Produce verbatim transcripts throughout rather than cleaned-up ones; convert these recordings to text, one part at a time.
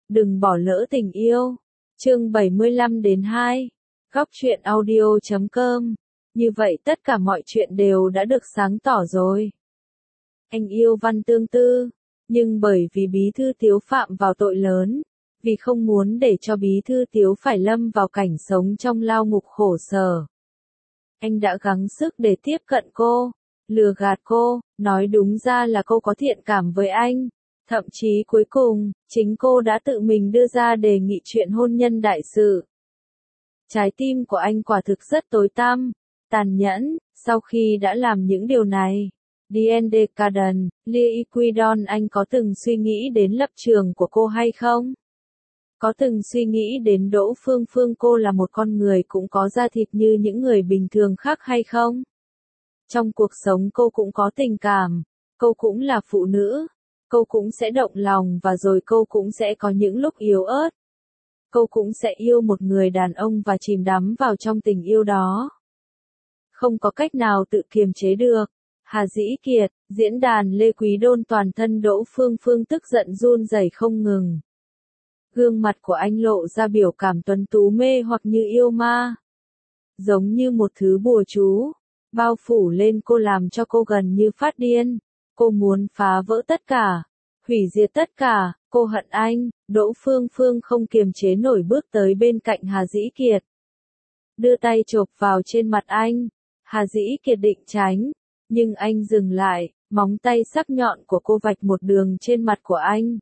Đừng bỏ lỡ tình yêu. Chương bảy mươi lăm đến hai. Góc truyện audio chấm com. Như vậy tất cả mọi chuyện đều đã được sáng tỏ rồi. Anh yêu Văn Tương Tư, nhưng bởi vì Bí Thư Tiếu phạm vào tội lớn, vì không muốn để cho Bí Thư Tiếu phải lâm vào cảnh sống trong lao ngục khổ sở, anh đã gắng sức để tiếp cận cô, lừa gạt cô, nói đúng ra là cô có thiện cảm với anh. Thậm chí cuối cùng, chính cô đã tự mình đưa ra đề nghị chuyện hôn nhân đại sự. Trái tim của anh quả thực rất tối tăm, tàn nhẫn. Sau khi đã làm những điều này, Diane Decadent, Lee Equidon, anh có từng suy nghĩ đến lập trường của cô hay không? Có từng suy nghĩ đến Đỗ Phương Phương cô là một con người cũng có da thịt như những người bình thường khác hay không? Trong cuộc sống cô cũng có tình cảm, cô cũng là phụ nữ, cô cũng sẽ động lòng và rồi cô cũng sẽ có những lúc yếu ớt. Cô cũng sẽ yêu một người đàn ông và chìm đắm vào trong tình yêu đó. Không có cách nào tự kiềm chế được. Hà Dĩ Kiệt, diễn đàn Lê Quý Đôn, toàn thân Đỗ Phương Phương tức giận run rẩy không ngừng. Gương mặt của anh lộ ra biểu cảm tuấn tú mê hoặc như yêu ma. Giống như một thứ bùa chú, bao phủ lên cô làm cho cô gần như phát điên. Cô muốn phá vỡ tất cả, hủy diệt tất cả, cô hận anh. Đỗ Phương Phương không kiềm chế nổi bước tới bên cạnh Hà Dĩ Kiệt. Đưa tay chộp vào trên mặt anh. Hà Dĩ Kiệt định tránh, nhưng anh dừng lại, móng tay sắc nhọn của cô vạch một đường trên mặt của anh.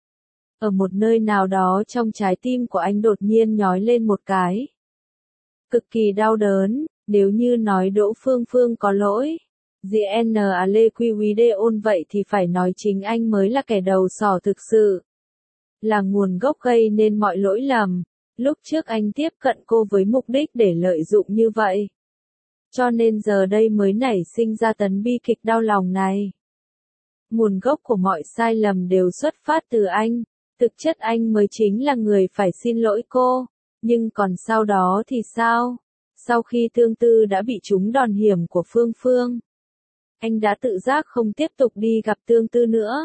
Ở một nơi nào đó trong trái tim của anh đột nhiên nhói lên một cái. Cực kỳ đau đớn, nếu như nói Đỗ Phương Phương có lỗi, giê en a Lê Quy Quý Đê ôn vậy thì phải nói chính anh mới là kẻ đầu sỏ thực sự. Là nguồn gốc gây nên mọi lỗi lầm. Lúc trước anh tiếp cận cô với mục đích để lợi dụng như vậy. Cho nên giờ đây mới nảy sinh ra tấn bi kịch đau lòng này. Nguồn gốc của mọi sai lầm đều xuất phát từ anh. Thực chất anh mới chính là người phải xin lỗi cô. Nhưng còn sau đó thì sao? Sau khi Tương Tư đã bị trúng đòn hiểm của Phương Phương, anh đã tự giác không tiếp tục đi gặp Tương Tư nữa.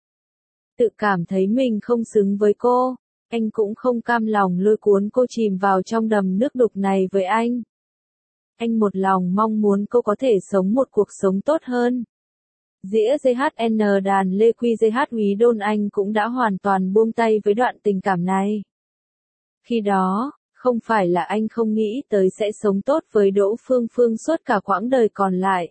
Tự cảm thấy mình không xứng với cô, anh cũng không cam lòng lôi cuốn cô chìm vào trong đầm nước đục này với anh. Anh một lòng mong muốn cô có thể sống một cuộc sống tốt hơn. Dĩa giê hát en đàn Lê Quy giê hát Quý Đôn, anh cũng đã hoàn toàn buông tay với đoạn tình cảm này. Khi đó, không phải là anh không nghĩ tới sẽ sống tốt với Đỗ Phương Phương suốt cả quãng đời còn lại.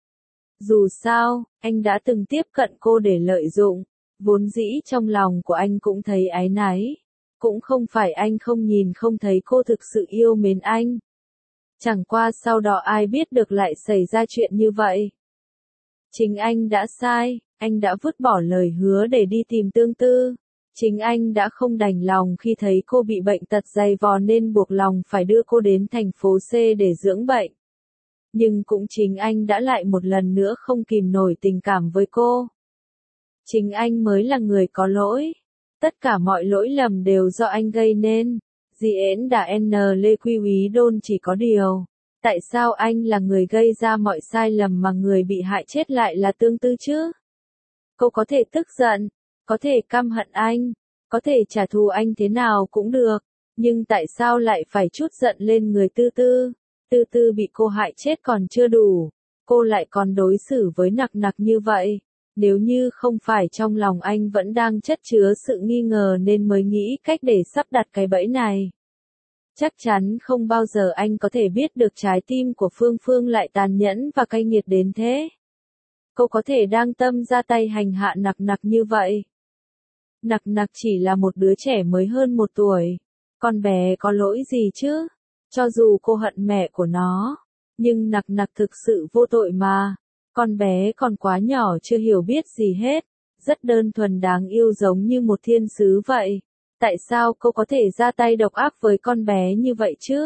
Dù sao, anh đã từng tiếp cận cô để lợi dụng, vốn dĩ trong lòng của anh cũng thấy áy náy. Cũng không phải anh không nhìn không thấy cô thực sự yêu mến anh. Chẳng qua sau đó ai biết được lại xảy ra chuyện như vậy. Chính anh đã sai, anh đã vứt bỏ lời hứa để đi tìm Tương Tư. Chính anh đã không đành lòng khi thấy cô bị bệnh tật dày vò nên buộc lòng phải đưa cô đến thành phố C để dưỡng bệnh. Nhưng cũng chính anh đã lại một lần nữa không kìm nổi tình cảm với cô. Chính anh mới là người có lỗi. Tất cả mọi lỗi lầm đều do anh gây nên. Diễn đàn Lê Quy Quý Đôn, chỉ có điều. Tại sao anh là người gây ra mọi sai lầm mà người bị hại chết lại là Tương Tư chứ? Cô có thể tức giận, có thể căm hận anh, có thể trả thù anh thế nào cũng được. Nhưng tại sao lại phải trút giận lên người Tư Tư? Tư Tư bị cô hại chết còn chưa đủ. Cô lại còn đối xử với nặc nặc như vậy. Nếu như không phải trong lòng anh vẫn đang chất chứa sự nghi ngờ nên mới nghĩ cách để sắp đặt cái bẫy này. Chắc chắn không bao giờ anh có thể biết được trái tim của Phương Phương lại tàn nhẫn và cay nghiệt đến thế. Cô có thể đang tâm ra tay hành hạ nặc nặc như vậy. Nặc nặc chỉ là một đứa trẻ mới hơn một tuổi. Con bé có lỗi gì chứ? Cho dù cô hận mẹ của nó, nhưng nặc nặc thực sự vô tội mà. Con bé còn quá nhỏ chưa hiểu biết gì hết, rất đơn thuần đáng yêu giống như một thiên sứ vậy. Tại sao cô có thể ra tay độc ác với con bé như vậy chứ?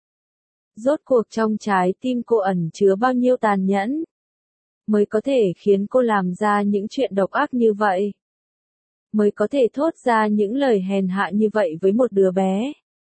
Rốt cuộc trong trái tim cô ẩn chứa bao nhiêu tàn nhẫn, mới có thể khiến cô làm ra những chuyện độc ác như vậy? Mới có thể thốt ra những lời hèn hạ như vậy với một đứa bé?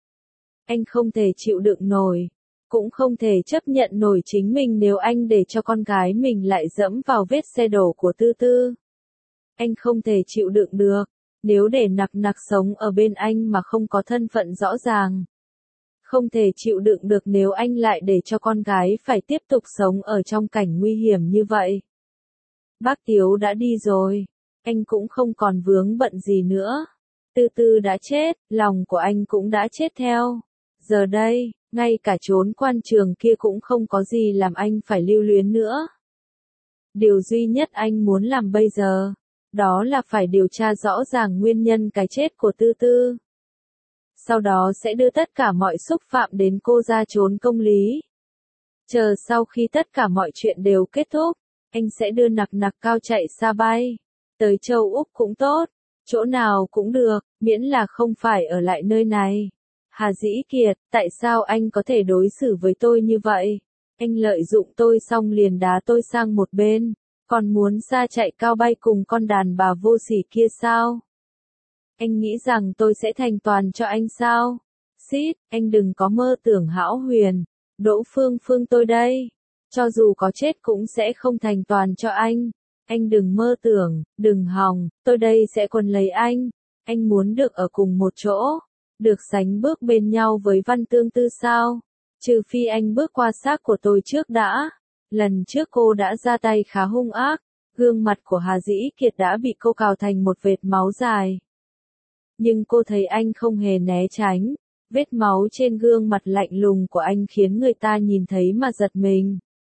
Anh không thể chịu đựng nổi. Cũng không thể chấp nhận nổi chính mình nếu anh để cho con gái mình lại dẫm vào vết xe đổ của Tư Tư. Anh không thể chịu đựng được. Nếu để nặc nặc sống ở bên anh mà không có thân phận rõ ràng. Không thể chịu đựng được nếu anh lại để cho con gái phải tiếp tục sống ở trong cảnh nguy hiểm như vậy. Bác Tiếu đã đi rồi. Anh cũng không còn vướng bận gì nữa. Tư Tư đã chết, lòng của anh cũng đã chết theo. Giờ đây, ngay cả chốn quan trường kia cũng không có gì làm anh phải lưu luyến nữa. Điều duy nhất anh muốn làm bây giờ, đó là phải điều tra rõ ràng nguyên nhân cái chết của Tư Tư. Sau đó sẽ đưa tất cả mọi xúc phạm đến cô ra trốn công lý. Chờ sau khi tất cả mọi chuyện đều kết thúc, anh sẽ đưa nặc nặc cao chạy xa bay. Tới châu Úc cũng tốt, chỗ nào cũng được, miễn là không phải ở lại nơi này. Hà Dĩ Kiệt, tại sao anh có thể đối xử với tôi như vậy? Anh lợi dụng tôi xong liền đá tôi sang một bên, còn muốn xa chạy cao bay cùng con đàn bà vô sỉ kia sao? Anh nghĩ rằng tôi sẽ thành toàn cho anh sao? Xít, anh đừng có mơ tưởng hão huyền. Đỗ Phương Phương tôi đây. Cho dù có chết cũng sẽ không thành toàn cho anh. Anh đừng mơ tưởng, đừng hòng, tôi đây sẽ quấn lấy anh. Anh muốn được ở cùng một chỗ. Được sánh bước bên nhau với Văn Tương Tư sao? Trừ phi anh bước qua xác của tôi trước đã. Lần trước cô đã ra tay khá hung ác. Gương mặt của Hà Dĩ Kiệt đã bị cô cào thành một vệt máu dài. Nhưng cô thấy anh không hề né tránh. Vết máu trên gương mặt lạnh lùng của anh khiến người ta nhìn thấy mà giật mình.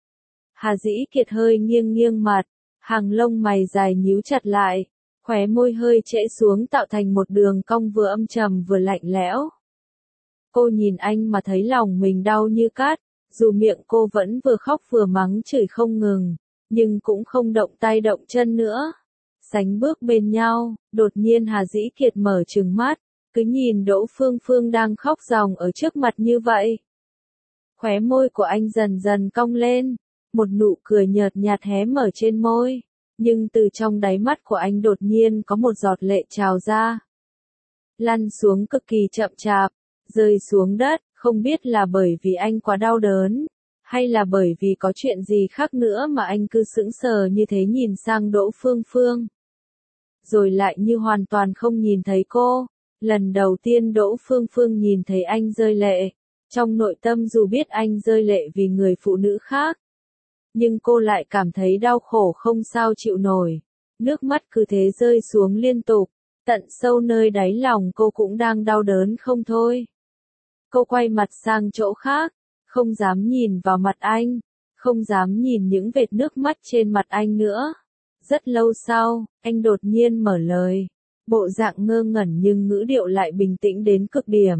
Hà Dĩ Kiệt hơi nghiêng nghiêng mặt, hàng lông mày dài nhíu chặt lại, khóe môi hơi trễ xuống tạo thành một đường cong vừa âm trầm vừa lạnh lẽo. Cô nhìn anh mà thấy lòng mình đau như cát, dù miệng cô vẫn vừa khóc vừa mắng chửi không ngừng, nhưng cũng không động tay động chân nữa. Sánh bước bên nhau, đột nhiên Hà Dĩ Kiệt mở trừng mắt, cứ nhìn Đỗ Phương Phương đang khóc ròng ở trước mặt như vậy. Khóe môi của anh dần dần cong lên, một nụ cười nhợt nhạt hé mở trên môi, nhưng từ trong đáy mắt của anh đột nhiên có một giọt lệ trào ra. Lăn xuống cực kỳ chậm chạp, rơi xuống đất, không biết là bởi vì anh quá đau đớn, hay là bởi vì có chuyện gì khác nữa mà anh cứ sững sờ như thế nhìn sang Đỗ Phương Phương. Rồi lại như hoàn toàn không nhìn thấy cô. Lần đầu tiên Đỗ Phương Phương nhìn thấy anh rơi lệ, trong nội tâm dù biết anh rơi lệ vì người phụ nữ khác, nhưng cô lại cảm thấy đau khổ không sao chịu nổi. Nước mắt cứ thế rơi xuống liên tục, tận sâu nơi đáy lòng cô cũng đang đau đớn không thôi. Cô quay mặt sang chỗ khác, không dám nhìn vào mặt anh, không dám nhìn những vệt nước mắt trên mặt anh nữa. Rất lâu sau, anh đột nhiên mở lời. Bộ dạng ngơ ngẩn nhưng ngữ điệu lại bình tĩnh đến cực điểm.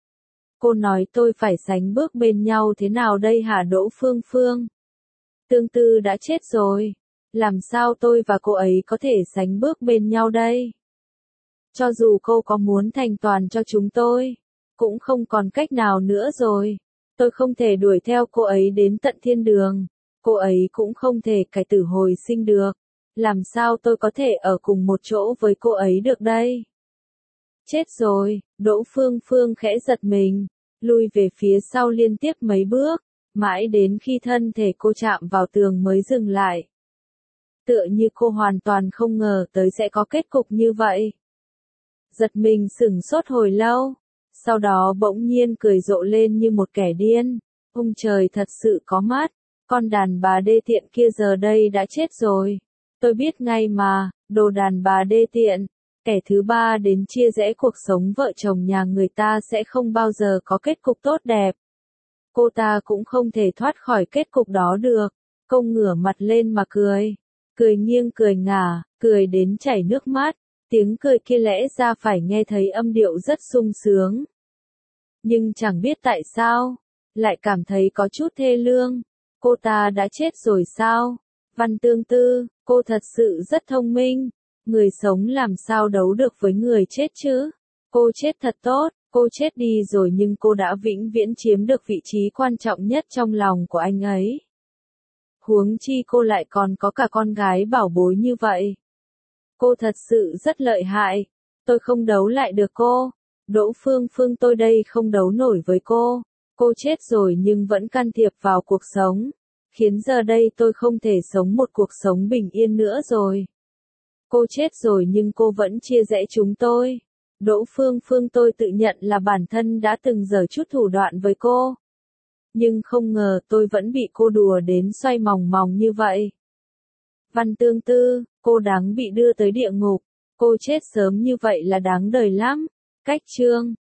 Cô nói tôi phải sánh bước bên nhau thế nào đây hả Đỗ Phương Phương? Tương Tư đã chết rồi. Làm sao tôi và cô ấy có thể sánh bước bên nhau đây? Cho dù cô có muốn thành toàn cho chúng tôi, cũng không còn cách nào nữa rồi. Tôi không thể đuổi theo cô ấy đến tận thiên đường. Cô ấy cũng không thể cải tử hồi sinh được. Làm sao tôi có thể ở cùng một chỗ với cô ấy được đây? Chết rồi, Đỗ Phương Phương khẽ giật mình, lui về phía sau liên tiếp mấy bước, mãi đến khi thân thể cô chạm vào tường mới dừng lại. Tựa như cô hoàn toàn không ngờ tới sẽ có kết cục như vậy. Giật mình sửng sốt hồi lâu, sau đó bỗng nhiên cười rộ lên như một kẻ điên. Ông trời thật sự có mắt, con đàn bà đê tiện kia giờ đây đã chết rồi. Tôi biết ngay mà, đồ đàn bà đê tiện, kẻ thứ ba đến chia rẽ cuộc sống vợ chồng nhà người ta sẽ không bao giờ có kết cục tốt đẹp. Cô ta cũng không thể thoát khỏi kết cục đó được. Cô ngửa mặt lên mà cười, cười nghiêng cười ngả, cười đến chảy nước mắt, tiếng cười kia lẽ ra phải nghe thấy âm điệu rất sung sướng. Nhưng chẳng biết tại sao, lại cảm thấy có chút thê lương. Cô ta đã chết rồi sao? Văn Tương Tư, cô thật sự rất thông minh. Người sống làm sao đấu được với người chết chứ? Cô chết thật tốt, cô chết đi rồi nhưng cô đã vĩnh viễn chiếm được vị trí quan trọng nhất trong lòng của anh ấy. Huống chi cô lại còn có cả con gái bảo bối như vậy. Cô thật sự rất lợi hại. Tôi không đấu lại được cô. Đỗ Phương Phương tôi đây không đấu nổi với cô. Cô chết rồi nhưng vẫn can thiệp vào cuộc sống. Khiến giờ đây tôi không thể sống một cuộc sống bình yên nữa rồi. Cô chết rồi nhưng cô vẫn chia rẽ chúng tôi. Đỗ Phương Phương tôi tự nhận là bản thân đã từng giở chút thủ đoạn với cô. Nhưng không ngờ tôi vẫn bị cô đùa đến xoay mòng mòng như vậy. Văn Tương Tư, cô đáng bị đưa tới địa ngục. Cô chết sớm như vậy là đáng đời lắm. Cách chương